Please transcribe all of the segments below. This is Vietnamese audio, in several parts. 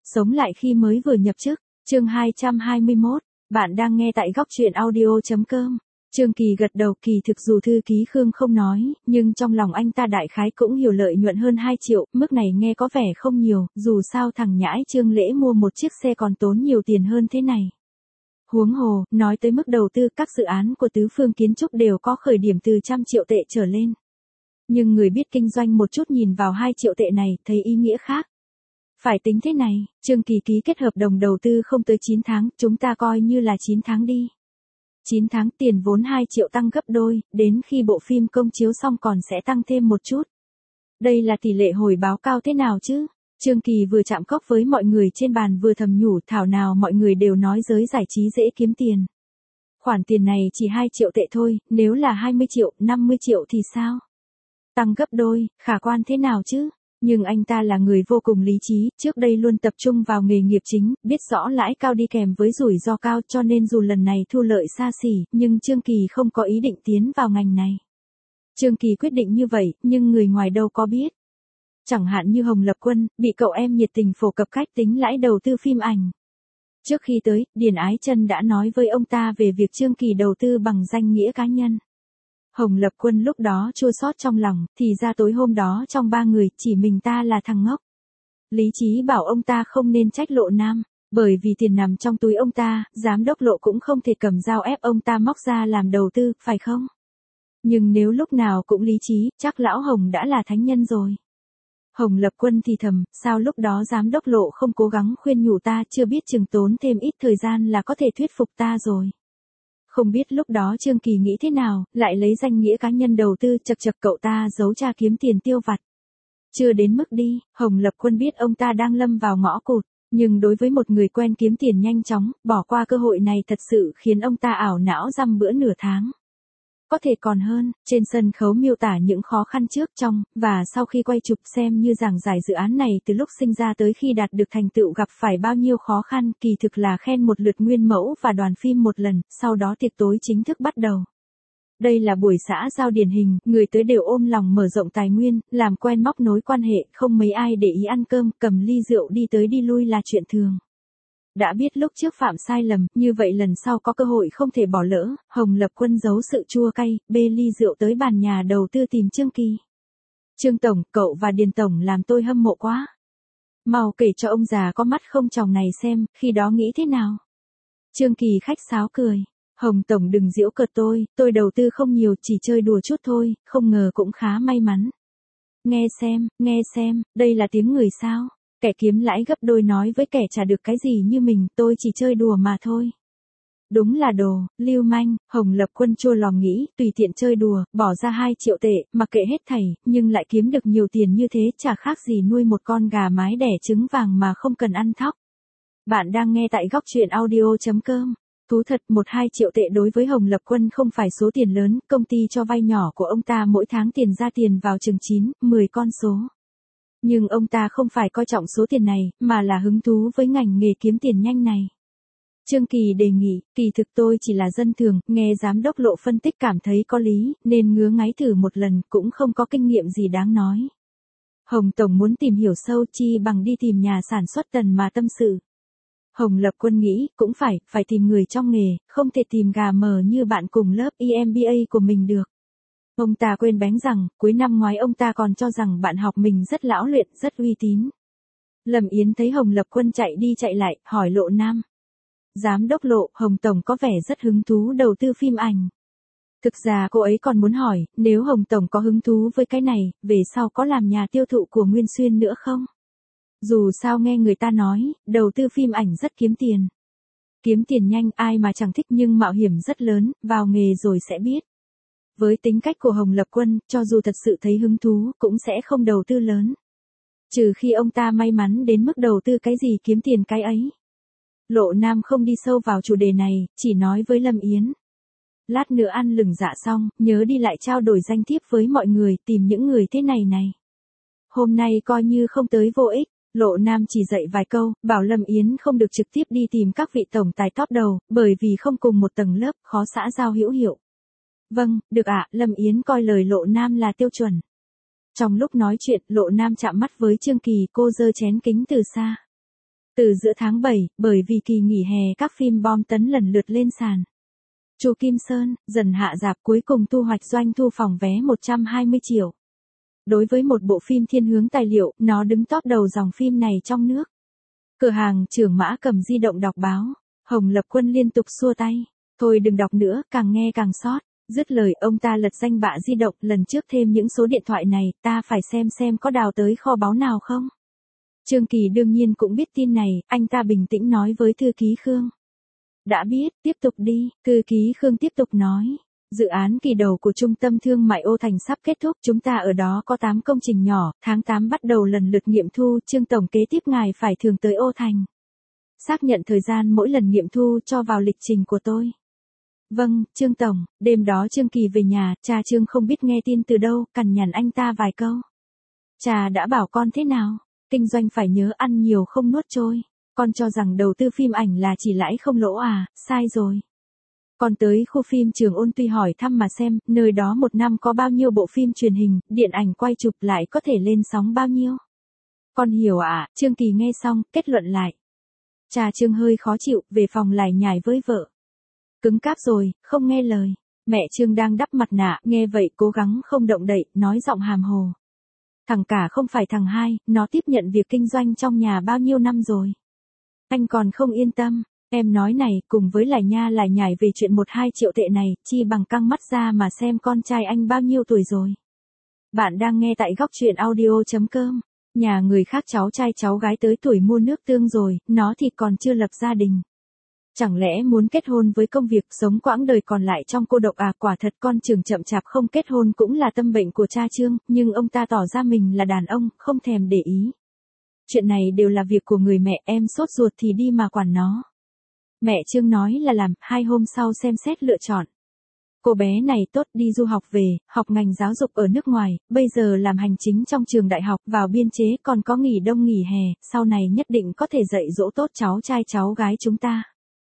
Sống lại khi mới vừa nhập chức, chương 221, bạn đang nghe tại góc truyện audio.com. Trương Kỳ gật đầu, kỳ thực dù thư ký Khương không nói, nhưng trong lòng anh ta đại khái cũng hiểu lợi nhuận hơn 2 triệu, mức này nghe có vẻ không nhiều, dù sao thằng nhãi Trương Lễ mua một chiếc xe còn tốn nhiều tiền hơn thế này. Huống hồ, nói tới mức đầu tư, các dự án của Tứ Phương Kiến Trúc đều có khởi điểm từ 100 triệu tệ trở lên. Nhưng người biết kinh doanh một chút nhìn vào 2 triệu tệ này, thấy ý nghĩa khác. Phải tính thế này, Trương Kỳ ký kết hợp đồng đầu tư không tới 9 tháng, chúng ta coi như là 9 tháng đi. 9 tháng tiền vốn 2 triệu tăng gấp đôi, đến khi bộ phim công chiếu xong còn sẽ tăng thêm một chút. Đây là tỷ lệ hồi báo cao thế nào chứ? Trương Kỳ vừa chạm cốc với mọi người trên bàn vừa thầm nhủ, thảo nào mọi người đều nói giới giải trí dễ kiếm tiền. Khoản tiền này chỉ 2 triệu tệ thôi, nếu là 20 triệu, 50 triệu thì sao? Tăng gấp đôi, khả quan thế nào chứ? Nhưng anh ta là người vô cùng lý trí, trước đây luôn tập trung vào nghề nghiệp chính, biết rõ lãi cao đi kèm với rủi ro cao, cho nên dù lần này thu lợi xa xỉ, nhưng Trương Kỳ không có ý định tiến vào ngành này. Trương Kỳ quyết định như vậy, nhưng người ngoài đâu có biết. Chẳng hạn như Hồng Lập Quân, bị cậu em nhiệt tình phổ cập cách tính lãi đầu tư phim ảnh. Trước khi tới, Điền Ái Chân đã nói với ông ta về việc Trương Kỳ đầu tư bằng danh nghĩa cá nhân. Hồng Lập Quân lúc đó chua xót trong lòng, thì ra tối hôm đó trong 3 người, chỉ mình ta là thằng ngốc. Lý trí bảo ông ta không nên trách Lộ Nam, bởi vì tiền nằm trong túi ông ta, giám đốc Lộ cũng không thể cầm dao ép ông ta móc ra làm đầu tư, phải không? Nhưng nếu lúc nào cũng lý trí, chắc lão Hồng đã là thánh nhân rồi. Hồng Lập Quân thì thầm, sao lúc đó giám đốc Lộ không cố gắng khuyên nhủ ta, chưa biết chừng tốn thêm ít thời gian là có thể thuyết phục ta rồi. Không biết lúc đó Trương Kỳ nghĩ thế nào, lại lấy danh nghĩa cá nhân đầu tư, chật chật cậu ta giấu cha kiếm tiền tiêu vặt. Chưa đến mức đi, Hồng Lập Quân biết ông ta đang lâm vào ngõ cụt, nhưng đối với một người quen kiếm tiền nhanh chóng, bỏ qua cơ hội này thật sự khiến ông ta ảo não dăm bữa nửa tháng. Có thể còn hơn, trên sân khấu miêu tả những khó khăn trước, trong, và sau khi quay chụp, xem như giảng giải dự án này từ lúc sinh ra tới khi đạt được thành tựu gặp phải bao nhiêu khó khăn, kỳ thực là khen một lượt nguyên mẫu và đoàn phim một lần, sau đó tiệc tối chính thức bắt đầu. Đây là buổi xã giao điển hình, người tới đều ôm lòng mở rộng tài nguyên, làm quen móc nối quan hệ, không mấy ai để ý ăn cơm, cầm ly rượu đi tới đi lui là chuyện thường. Đã biết lúc trước phạm sai lầm, như vậy lần sau có cơ hội không thể bỏ lỡ, Hồng Lập Quân giấu sự chua cay, bê ly rượu tới bàn nhà đầu tư tìm Trương Kỳ. Trương Tổng, cậu và Điền Tổng làm tôi hâm mộ quá. Mau kể cho ông già có mắt không tròng này xem, khi đó nghĩ thế nào? Trương Kỳ khách sáo cười. Hồng Tổng đừng giễu cợt tôi đầu tư không nhiều, chỉ chơi đùa chút thôi, không ngờ cũng khá may mắn. Nghe xem, đây là tiếng người sao? Kẻ kiếm lãi gấp đôi nói với kẻ trả được cái gì như mình, tôi chỉ chơi đùa mà thôi. Đúng là đồ, lưu manh, Hồng Lập Quân chua lòng nghĩ, tùy tiện chơi đùa, bỏ ra 2 triệu tệ, mặc kệ hết thảy, nhưng lại kiếm được nhiều tiền như thế, chả khác gì nuôi một con gà mái đẻ trứng vàng mà không cần ăn thóc. Bạn đang nghe tại góc truyện audio.com. Thú thật, 1-2 triệu tệ đối với Hồng Lập Quân không phải số tiền lớn, công ty cho vay nhỏ của ông ta mỗi tháng tiền ra tiền vào chừng 9-10 con số. Nhưng ông ta không phải coi trọng số tiền này, mà là hứng thú với ngành nghề kiếm tiền nhanh này. Trương Kỳ đề nghị, kỳ thực tôi chỉ là dân thường, nghe giám đốc Lộ phân tích cảm thấy có lý, nên ngứa ngáy thử một lần, cũng không có kinh nghiệm gì đáng nói. Hồng Tổng muốn tìm hiểu sâu, chi bằng đi tìm nhà sản xuất Tần mà tâm sự. Hồng Lập Quân nghĩ, cũng phải tìm người trong nghề, không thể tìm gà mờ như bạn cùng lớp EMBA của mình được. Ông ta quên bén rằng, cuối năm ngoái ông ta còn cho rằng bạn học mình rất lão luyện, rất uy tín. Lâm Yến thấy Hồng Lập Quân chạy đi chạy lại, hỏi Lộ Nam. Giám đốc Lộ, Hồng Tổng có vẻ rất hứng thú đầu tư phim ảnh. Thực ra cô ấy còn muốn hỏi, nếu Hồng Tổng có hứng thú với cái này, về sau có làm nhà tiêu thụ của Nguyên Xuyên nữa không? Dù sao nghe người ta nói, đầu tư phim ảnh rất kiếm tiền. Kiếm tiền nhanh, ai mà chẳng thích, nhưng mạo hiểm rất lớn, vào nghề rồi sẽ biết. Với tính cách của Hồng Lập Quân, cho dù thật sự thấy hứng thú, cũng sẽ không đầu tư lớn. Trừ khi ông ta may mắn đến mức đầu tư cái gì kiếm tiền cái ấy. Lộ Nam không đi sâu vào chủ đề này, chỉ nói với Lâm Yến. Lát nữa ăn lừng dạ xong, nhớ đi lại trao đổi danh thiếp với mọi người, tìm những người thế này này. Hôm nay coi như không tới vô ích. Lộ Nam chỉ dạy vài câu, bảo Lâm Yến không được trực tiếp đi tìm các vị tổng tài top đầu, bởi vì không cùng một tầng lớp, khó xã giao hữu hiệu. Vâng, được ạ, Lâm Yến coi lời Lộ Nam là tiêu chuẩn. Trong lúc nói chuyện, Lộ Nam chạm mắt với Trương Kỳ, cô giơ chén kính từ xa. Từ giữa tháng 7, bởi vì kỳ nghỉ hè các phim bom tấn lần lượt lên sàn. Chu Kim Sơn, dần hạ rạp cuối cùng thu hoạch doanh thu phòng vé 120 triệu. Đối với một bộ phim thiên hướng tài liệu, nó đứng top đầu dòng phim này trong nước. Cửa hàng trưởng Mã cầm di động đọc báo. Hồng Lập Quân liên tục xua tay. Thôi đừng đọc nữa, càng nghe càng sót. Dứt lời ông ta lật danh bạ di động, lần trước thêm những số điện thoại này, ta phải xem có đào tới kho báu nào không. Trương Kỳ đương nhiên cũng biết tin này, anh ta bình tĩnh nói với thư ký Khương. Đã biết, tiếp tục đi, thư ký Khương tiếp tục nói. Dự án kỳ đầu của Trung tâm Thương mại Ô Thành sắp kết thúc, chúng ta ở đó có 8 công trình nhỏ, tháng 8 bắt đầu lần lượt nghiệm thu, Trương Tổng kế tiếp ngài phải thường tới Ô Thành. Xác nhận thời gian mỗi lần nghiệm thu cho vào lịch trình của tôi. Vâng, Trương Tổng, đêm đó Trương Kỳ về nhà, cha Trương không biết nghe tin từ đâu, cằn nhằn anh ta vài câu. Cha đã bảo con thế nào? Kinh doanh phải nhớ ăn nhiều không nuốt trôi. Con cho rằng đầu tư phim ảnh là chỉ lãi không lỗ à, sai rồi. Con tới khu phim Trường Ôn Tuy hỏi thăm mà xem, nơi đó một năm có bao nhiêu bộ phim truyền hình, điện ảnh quay chụp lại có thể lên sóng bao nhiêu. Con hiểu ạ, Trương Kỳ nghe xong, kết luận lại. Cha Trương hơi khó chịu, về phòng lải nhải với vợ. Cứng cáp rồi, không nghe lời. Mẹ Trương đang đắp mặt nạ, nghe vậy cố gắng không động đậy, nói giọng hàm hồ. Thằng cả không phải thằng hai, nó tiếp nhận việc kinh doanh trong nhà bao nhiêu năm rồi. Anh còn không yên tâm, em nói này, cùng với lải nhải về chuyện 1-2 triệu tệ này, chi bằng căng mắt ra mà xem con trai anh bao nhiêu tuổi rồi. Bạn đang nghe tại góc truyện audio.com. Nhà người khác cháu trai cháu gái tới tuổi mua nước tương rồi, nó thì còn chưa lập gia đình. Chẳng lẽ muốn kết hôn với công việc sống quãng đời còn lại trong cô độc à? Quả thật con Trường chậm chạp không kết hôn cũng là tâm bệnh của cha Trương, nhưng ông ta tỏ ra mình là đàn ông, không thèm để ý. Chuyện này đều là việc của người mẹ, em sốt ruột thì đi mà quản nó. Mẹ Trương nói là làm, 2 hôm sau xem xét lựa chọn. Cô bé này tốt, đi du học về, học ngành giáo dục ở nước ngoài, bây giờ làm hành chính trong trường đại học, vào biên chế còn có nghỉ đông nghỉ hè, sau này nhất định có thể dạy dỗ tốt cháu trai cháu gái chúng ta.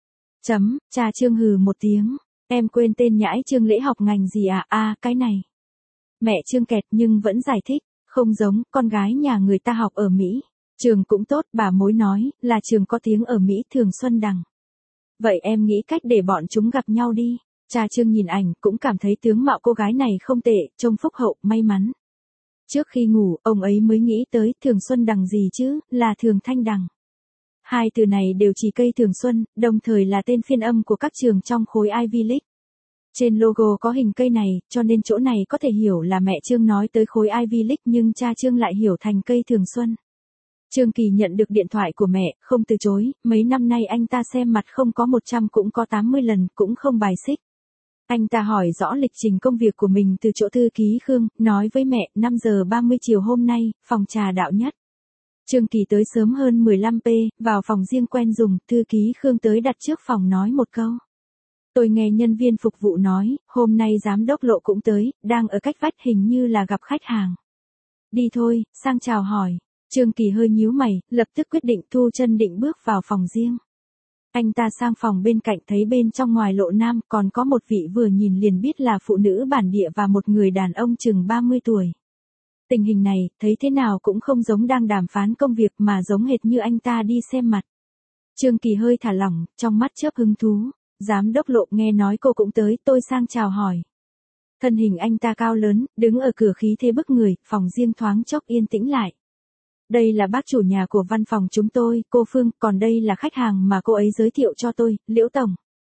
Cha Trương hừ một tiếng, em quên tên nhãi Trương Lễ học ngành gì à, cái này. Mẹ Trương kẹt nhưng vẫn giải thích, không giống, con gái nhà người ta học ở Mỹ. Trường cũng tốt, bà mối nói, là trường có tiếng ở Mỹ, Thường Xuân Đằng. Vậy em nghĩ cách để bọn chúng gặp nhau đi. Cha Trương nhìn ảnh, cũng cảm thấy tướng mạo cô gái này không tệ, trông phúc hậu, may mắn. Trước khi ngủ, ông ấy mới nghĩ tới, Thường Xuân Đằng gì chứ, là Thường Thanh Đằng. Hai từ này đều chỉ cây thường xuân, đồng thời là tên phiên âm của các trường trong khối Ivy League. Trên logo có hình cây này, cho nên chỗ này có thể hiểu là mẹ Trương nói tới khối Ivy League nhưng cha Trương lại hiểu thành cây thường xuân. Trương Kỳ nhận được điện thoại của mẹ, không từ chối, mấy năm nay anh ta xem mặt không có 100 cũng có 80 lần, cũng không bài xích. Anh ta hỏi rõ lịch trình công việc của mình từ chỗ thư ký Khương, nói với mẹ, 5 giờ 30 chiều hôm nay, phòng trà Đạo Nhất. Trương Kỳ tới sớm hơn 15p, vào phòng riêng quen dùng, thư ký Khương tới đặt trước phòng nói một câu. Tôi nghe nhân viên phục vụ nói, hôm nay giám đốc Lộ cũng tới, đang ở cách vách hình như là gặp khách hàng. Đi thôi, sang chào hỏi. Trương Kỳ hơi nhíu mày, lập tức quyết định thu chân định bước vào phòng riêng. Anh ta sang phòng bên cạnh thấy bên trong ngoài Lộ Nam còn có một vị vừa nhìn liền biết là phụ nữ bản địa và một người đàn ông chừng 30 tuổi. Tình hình này, thấy thế nào cũng không giống đang đàm phán công việc mà giống hệt như anh ta đi xem mặt. Trương Kỳ hơi thả lỏng, trong mắt chớp hứng thú. Giám đốc Lộ nghe nói cô cũng tới, tôi sang chào hỏi. Thân hình anh ta cao lớn, đứng ở cửa khí thế bức người, phòng riêng thoáng chốc yên tĩnh lại. Đây là bác chủ nhà của văn phòng chúng tôi, cô Phương, còn đây là khách hàng mà cô ấy giới thiệu cho tôi, Liễu Tổng.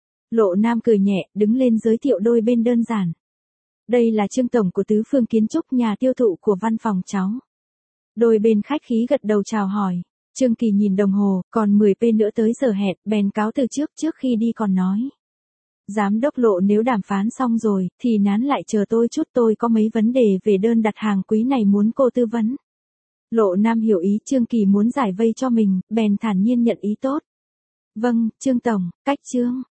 Lộ Nam cười nhẹ, đứng lên giới thiệu đôi bên đơn giản. Đây là Trương Tổng của Tứ Phương Kiến Trúc, nhà tiêu thụ của văn phòng cháu. Đôi bên khách khí gật đầu chào hỏi. Trương Kỳ nhìn đồng hồ, còn 10p nữa tới giờ hẹn, bèn cáo từ trước khi đi còn nói. Giám đốc Lộ nếu đàm phán xong rồi, thì nán lại chờ tôi chút, tôi có mấy vấn đề về đơn đặt hàng quý này muốn cô tư vấn. Lộ Nam hiểu ý Trương Kỳ muốn giải vây cho mình, bèn thản nhiên nhận ý tốt. Vâng, Trương Tổng, cách Trương.